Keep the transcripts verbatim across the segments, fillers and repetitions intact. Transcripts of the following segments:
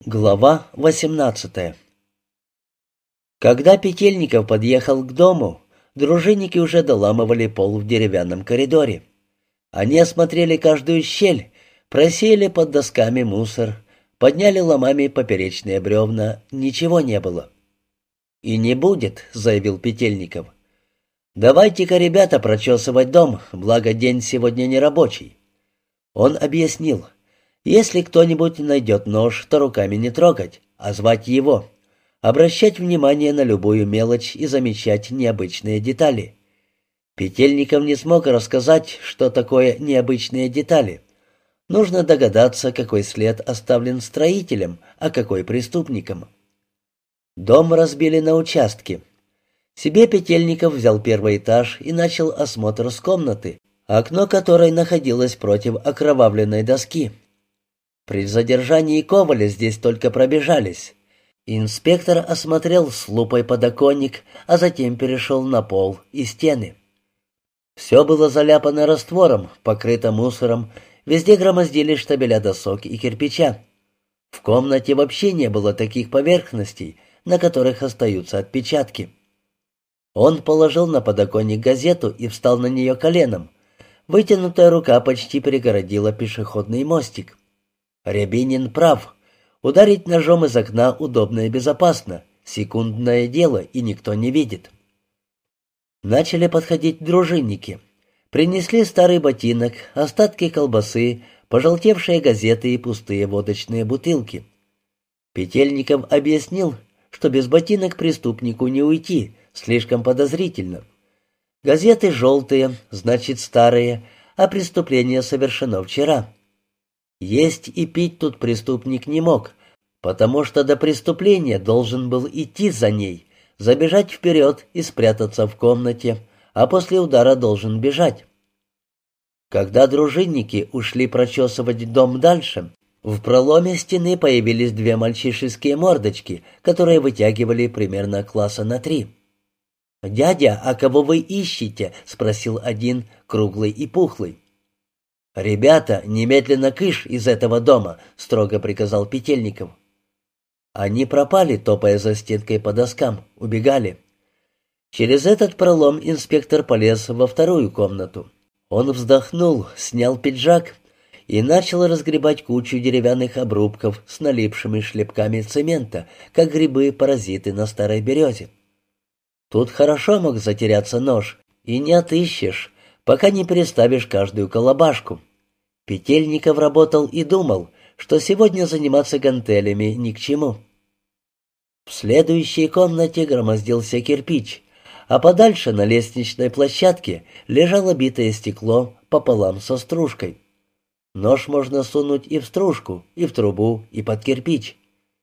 Глава восемнадцатая. Когда Петельников подъехал к дому, дружинники уже доламывали пол в деревянном коридоре. Они осмотрели каждую щель, просеяли под досками мусор, подняли ломами поперечные бревна, ничего не было. «И не будет», — заявил Петельников. «Давайте-ка, ребята, прочесывать дом, благо день сегодня не рабочий». Он объяснил: если кто-нибудь найдет нож, то руками не трогать, а звать его, обращать внимание на любую мелочь и замечать необычные детали. Петельников не смог рассказать, что такое необычные детали. Нужно догадаться, какой след оставлен строителем, а какой преступником. Дом разбили на участки. Себе Петельников взял первый этаж и начал осмотр с комнаты, окно которой находилось против окровавленной доски. При задержании Коваля здесь только пробежались. Инспектор осмотрел с лупой подоконник, а затем перешел на пол и стены. Все было заляпано раствором, покрыто мусором, везде громоздились штабеля досок и кирпича. В комнате вообще не было таких поверхностей, на которых остаются отпечатки. Он положил на подоконник газету и встал на нее коленом. Вытянутая рука почти перегородила пешеходный мостик. Рябинин прав. Ударить ножом из окна удобно и безопасно. Секундное дело, и никто не видит. Начали подходить дружинники. Принесли старый ботинок, остатки колбасы, пожелтевшие газеты и пустые водочные бутылки. Петельников объяснил, что без ботинок преступнику не уйти, слишком подозрительно. Газеты желтые, значит старые, а преступление совершено вчера. Есть и пить тут преступник не мог, потому что до преступления должен был идти за ней, забежать вперед и спрятаться в комнате, а после удара должен бежать. Когда дружинники ушли прочесывать дом дальше, в проломе стены появились две мальчишеские мордочки, которые вытягивали примерно класса на три. «Дядя, а кого вы ищете?» — спросил один, круглый и пухлый. «Ребята, немедленно кыш из этого дома», — строго приказал Петельников. Они пропали, топая за стенкой по доскам, убегали. Через этот пролом инспектор полез во вторую комнату. Он вздохнул, снял пиджак и начал разгребать кучу деревянных обрубков с налипшими шлепками цемента, как грибы-паразиты на старой березе. Тут хорошо мог затеряться нож, и не отыщешь, пока не переставишь каждую колобашку. Петельников работал и думал, что сегодня заниматься гантелями ни к чему. В следующей комнате громоздился кирпич, а подальше на лестничной площадке лежало битое стекло пополам со стружкой. Нож можно сунуть и в стружку, и в трубу, и под кирпич.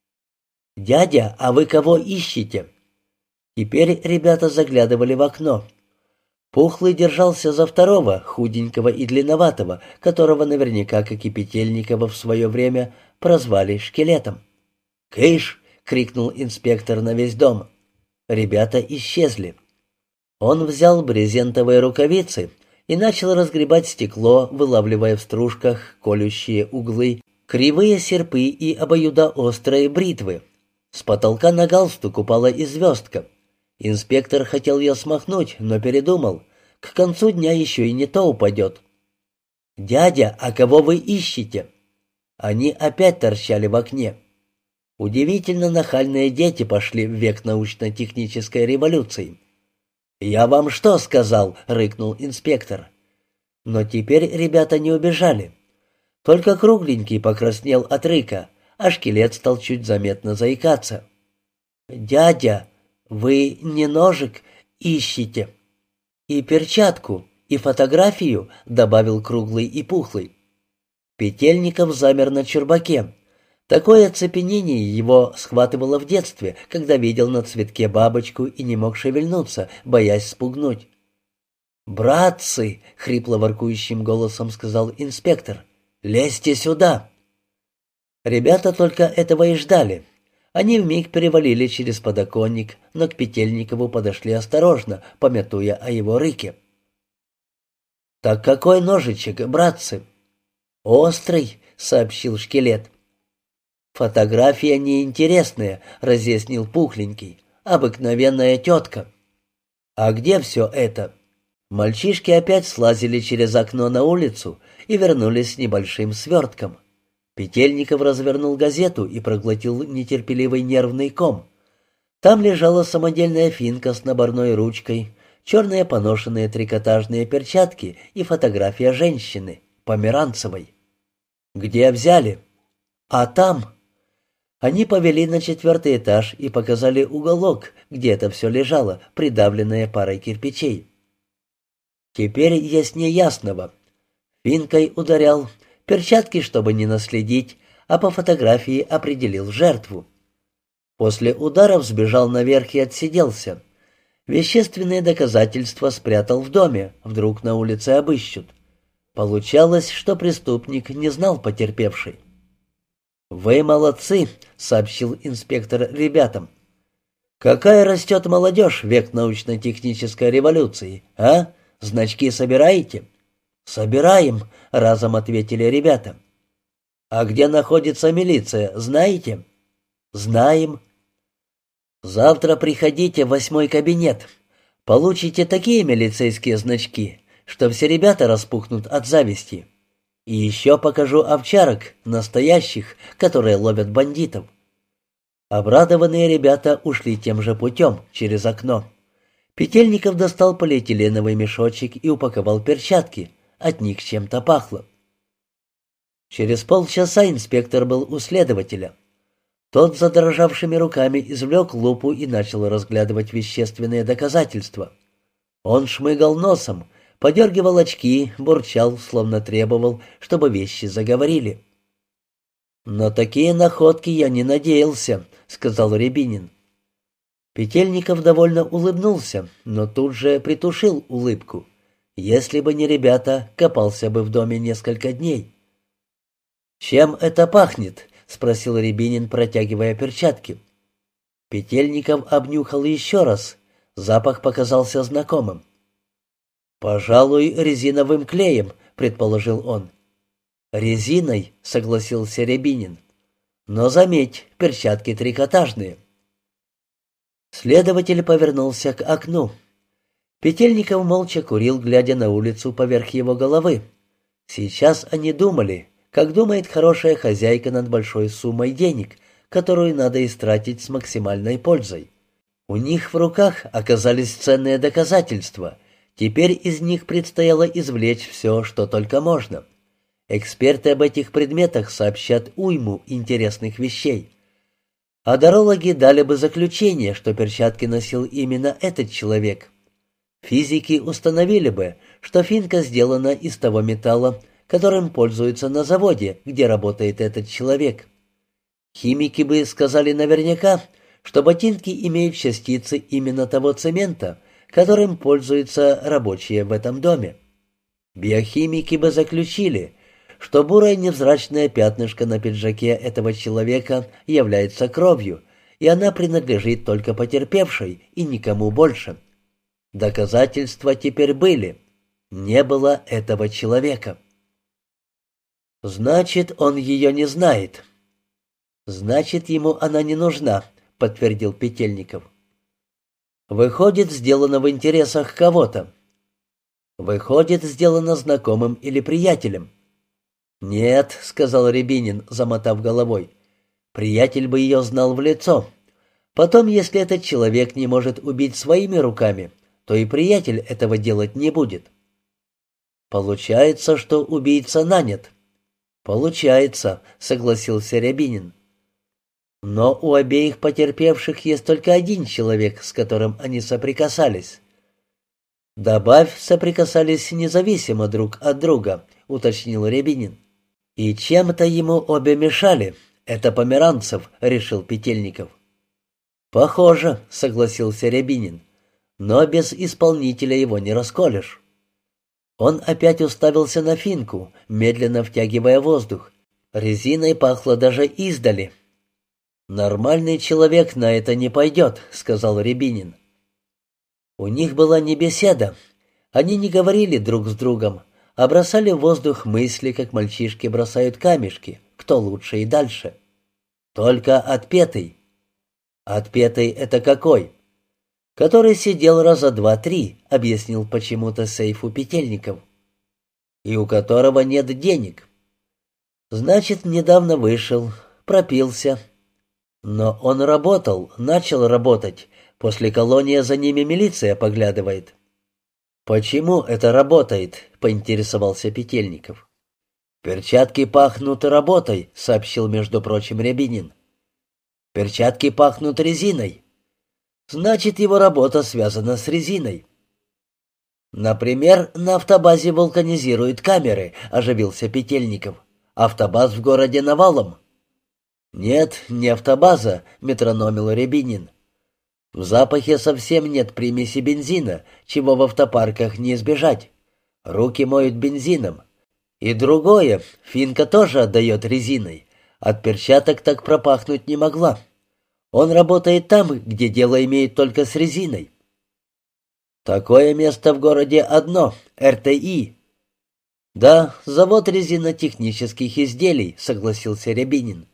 «Дядя, а вы кого ищете?» Теперь ребята заглядывали в окно. Пухлый держался за второго, худенького и длинноватого, которого наверняка, как и Петельникова в свое время, прозвали шкелетом. «Кыш!» — крикнул инспектор на весь дом. Ребята исчезли. Он взял брезентовые рукавицы и начал разгребать стекло, вылавливая в стружках колющие углы, кривые серпы и обоюдоострые бритвы. С потолка на галстук упала и звездка. Инспектор хотел ее смахнуть, но передумал. К концу дня еще и не то упадет. «Дядя, а кого вы ищете?» Они опять торчали в окне. Удивительно нахальные дети пошли в век научно-технической революции. «Я вам что сказал?» — рыкнул инспектор. Но теперь ребята не убежали. Только кругленький покраснел от рыка, а шкелет стал чуть заметно заикаться. «Дядя, вы не ножик ищете?» «И перчатку, и фотографию», — добавил круглый и пухлый. Петельников замер на чурбаке. Такое оцепенение его схватывало в детстве, когда видел на цветке бабочку и не мог шевельнуться, боясь спугнуть. «Братцы!» — хрипло воркующим голосом сказал инспектор. «Лезьте сюда!» Ребята только этого и ждали. Они вмиг перевалили через подоконник, но к Петельникову подошли осторожно, памятуя о его рыке. «Так какой ножичек, братцы?» «Острый», — сообщил шкелет. «Фотография неинтересная», — разъяснил Пухленький. «Обыкновенная тетка». «А где все это?» Мальчишки опять слазили через окно на улицу и вернулись с небольшим свертком. Петельников развернул газету и проглотил нетерпеливый нервный ком. Там лежала самодельная финка с наборной ручкой, черные поношенные трикотажные перчатки и фотография женщины, Померанцевой. «Где взяли?» «А там...» Они повели на четвертый этаж и показали уголок, где это все лежало, придавленное парой кирпичей. Теперь яснее ясного. Финкой ударял, перчатки, чтобы не наследить, а по фотографии определил жертву. После ударов сбежал наверх и отсиделся. Вещественные доказательства спрятал в доме, вдруг на улице обыщут. Получалось, что преступник не знал потерпевшей. «Вы молодцы», — сообщил инспектор ребятам. «Какая растет молодежь в век научно-технической революции, а? Значки собираете?» «Собираем», — разом ответили ребята. «А где находится милиция, знаете?» «Знаем». «Завтра приходите в восьмой кабинет. Получите такие милицейские значки, что все ребята распухнут от зависти. И еще покажу овчарок, настоящих, которые ловят бандитов». Обрадованные ребята ушли тем же путем, через окно. Петельников достал полиэтиленовый мешочек и упаковал перчатки. От них чем-то пахло. Через полчаса инспектор был у следователя. Тот задрожавшими руками извлек лупу и начал разглядывать вещественные доказательства. Он шмыгал носом, подергивал очки, бурчал, словно требовал, чтобы вещи заговорили. «На такие находки я не надеялся», — сказал Рябинин. Петельников довольно улыбнулся, но тут же притушил улыбку. Если бы не ребята, копался бы в доме несколько дней. «Чем это пахнет?» — спросил Рябинин, протягивая перчатки. Петельников обнюхал еще раз. Запах показался знакомым. «Пожалуй, резиновым клеем», — предположил он. «Резиной», — согласился Рябинин. «Но заметь, перчатки трикотажные». Следователь повернулся к окну. Петельников молча курил, глядя на улицу поверх его головы. Сейчас они думали, как думает хорошая хозяйка над большой суммой денег, которую надо истратить с максимальной пользой. У них в руках оказались ценные доказательства. Теперь из них предстояло извлечь все, что только можно. Эксперты об этих предметах сообщат уйму интересных вещей. Адорологи дали бы заключение, что перчатки носил именно этот человек. Физики установили бы, что финка сделана из того металла, которым пользуются на заводе, где работает этот человек. Химики бы сказали наверняка, что ботинки имеют частицы именно того цемента, которым пользуются рабочие в этом доме. Биохимики бы заключили, что бурое невзрачное пятнышко на пиджаке этого человека является кровью, и она принадлежит только потерпевшей и никому больше. Доказательства теперь были. Не было этого человека. «Значит, он ее не знает». «Значит, ему она не нужна», — подтвердил Петельников. «Выходит, сделано в интересах кого-то». «Выходит, сделано знакомым или приятелем». «Нет», — сказал Рябинин, замотав головой. «Приятель бы ее знал в лицо. Потом, если этот человек не может убить своими руками, то и приятель этого делать не будет». «Получается, что убийца нанят». «Получается», — согласился Рябинин. «Но у обеих потерпевших есть только один человек, с которым они соприкасались». «Добавь, соприкасались независимо друг от друга», — уточнил Рябинин. «И чем-то ему обе мешали. Это Померанцев», — решил Петельников. «Похоже», — согласился Рябинин. «Но без исполнителя его не расколешь». Он опять уставился на финку, медленно втягивая воздух. Резиной пахло даже издали. «Нормальный человек на это не пойдет», — сказал Рябинин. У них была не беседа. Они не говорили друг с другом, а бросали в воздух мысли, как мальчишки бросают камешки, кто лучше и дальше. Только отпетый». «Отпетый — это какой?» «Который сидел раза два-три», — объяснил почему-то сейфу Петельников. «И у которого нет денег». «Значит, недавно вышел, пропился». «Но он работал, начал работать. После колонии за ними милиция поглядывает». «Почему это работает?» — поинтересовался Петельников. «Перчатки пахнут работой», — сообщил, между прочим, Рябинин. «Перчатки пахнут резиной. Значит, его работа связана с резиной». «Например, на автобазе вулканизируют камеры», — оживился Петельников. «Автобаз в городе навалом». «Нет, не автобаза», — метрономил Рябинин. «В запахе совсем нет примеси бензина, чего в автопарках не избежать. Руки моют бензином. И другое, финка тоже отдает резиной. От перчаток так пропахнуть не могла. Он работает там, где дело имеет только с резиной». «Такое место в городе одно — эр тэ и». «Да, завод резинотехнических изделий», — согласился Рябинин.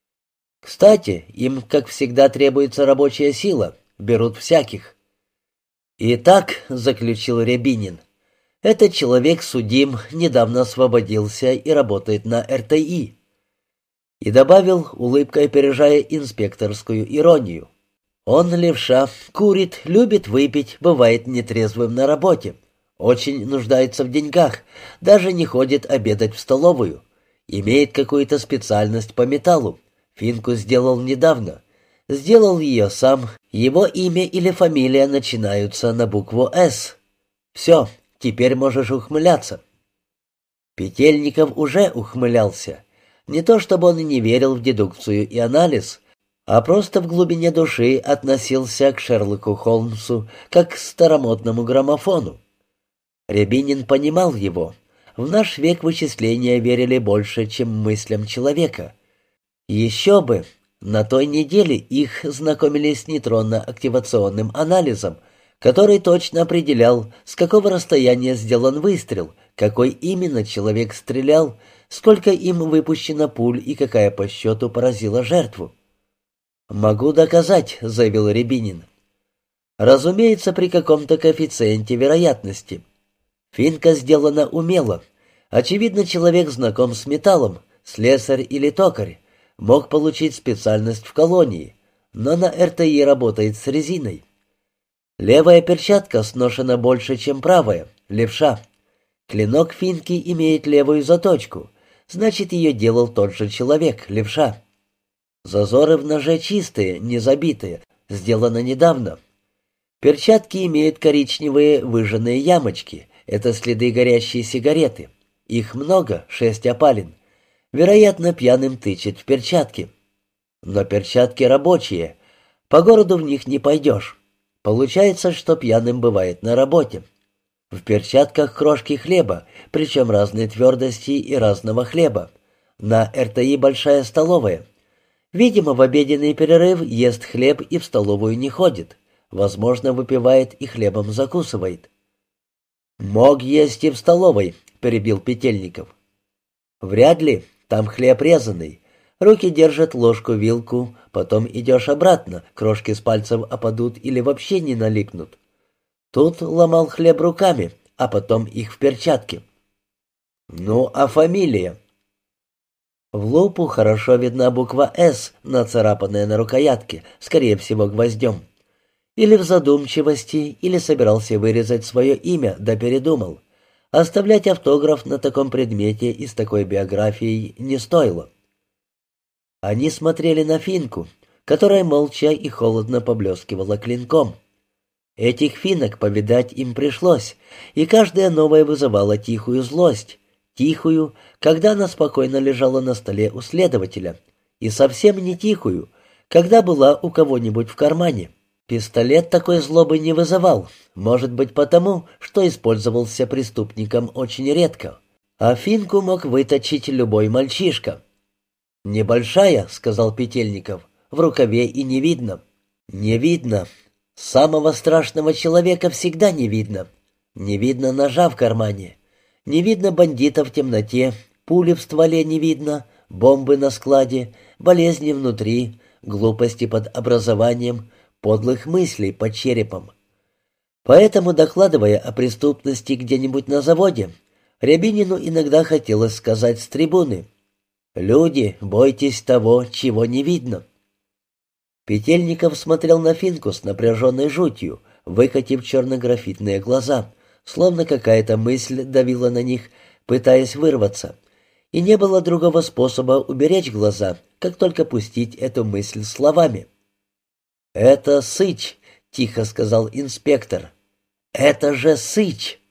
«Кстати, им, как всегда, требуется рабочая сила. Берут всяких». «Итак», — заключил Рябинин, — «этот человек судим, недавно освободился и работает на эр тэ и». И добавил, улыбкой опережая инспекторскую иронию: «Он левша, курит, любит выпить, бывает нетрезвым на работе, очень нуждается в деньгах, даже не ходит обедать в столовую, имеет какую-то специальность по металлу, финку сделал недавно, сделал ее сам, его имя или фамилия начинаются на букву «С». Все, теперь можешь ухмыляться». Петельников уже ухмылялся. Не то чтобы он и не верил в дедукцию и анализ, а просто в глубине души относился к Шерлоку Холмсу как к старомодному граммофону. Рябинин понимал его. В наш век вычисления верили больше, чем мыслям человека. Еще бы, на той неделе их знакомили с нейтронно-активационным анализом, который точно определял, с какого расстояния сделан выстрел, какой именно человек стрелял, сколько им выпущено пуль и какая по счету поразила жертву. «Могу доказать», — заявил Рябинин. «Разумеется, при каком-то коэффициенте вероятности. Финка сделана умело. Очевидно, человек знаком с металлом, слесарь или токарь, мог получить специальность в колонии, но на эр тэ и работает с резиной. Левая перчатка сношена больше, чем правая, левша. Клинок финки имеет левую заточку, значит, ее делал тот же человек, левша. Зазоры в ноже чистые, не забитые, сделано недавно. Перчатки имеют коричневые выжженные ямочки, это следы горящей сигареты. Их много, шесть опалин. Вероятно, пьяным тычет в перчатки. Но перчатки рабочие, по городу в них не пойдешь. Получается, что пьяным бывает на работе. В перчатках крошки хлеба, причем разной твердости и разного хлеба. На эр тэ и большая столовая. Видимо, в обеденный перерыв ест хлеб и в столовую не ходит. Возможно, выпивает и хлебом закусывает. «Мог есть и в столовой», — перебил Петельников. «Вряд ли, там хлеб резаный. Руки держат ложку-вилку, потом идешь обратно, крошки с пальцев опадут или вообще не налипнут. Тут ломал хлеб руками, а потом их в перчатке». «Ну, а фамилия?» В лупу хорошо видна буква «С», нацарапанная на рукоятке, скорее всего, гвоздем. Или в задумчивости, или собирался вырезать свое имя, да передумал. Оставлять автограф на таком предмете и с такой биографией не стоило. Они смотрели на финку, которая молча и холодно поблескивала клинком. Этих финок повидать им пришлось, и каждая новая вызывала тихую злость. Тихую, когда она спокойно лежала на столе у следователя, и совсем не тихую, когда была у кого-нибудь в кармане. Пистолет такой злобы не вызывал, может быть потому, что использовался преступником очень редко, а финку мог выточить любой мальчишка. «Небольшая», — сказал Петельников, — «в рукаве и не видно». «Не видно. Самого страшного человека всегда не видно. Не видно ножа в кармане. Не видно бандита в темноте, пули в стволе не видно, бомбы на складе, болезни внутри, глупости под образованием, подлых мыслей под черепом. Поэтому, докладывая о преступности где-нибудь на заводе, Рябинину иногда хотелось сказать с трибуны: «Люди, бойтесь того, чего не видно». Петельников смотрел на Финку с напряженной жутью, выкатив черно-графитные глаза, словно какая-то мысль давила на них, пытаясь вырваться, и не было другого способа уберечь глаза, как только пустить эту мысль словами. «Это Сыч», — тихо сказал инспектор. «Это же Сыч!»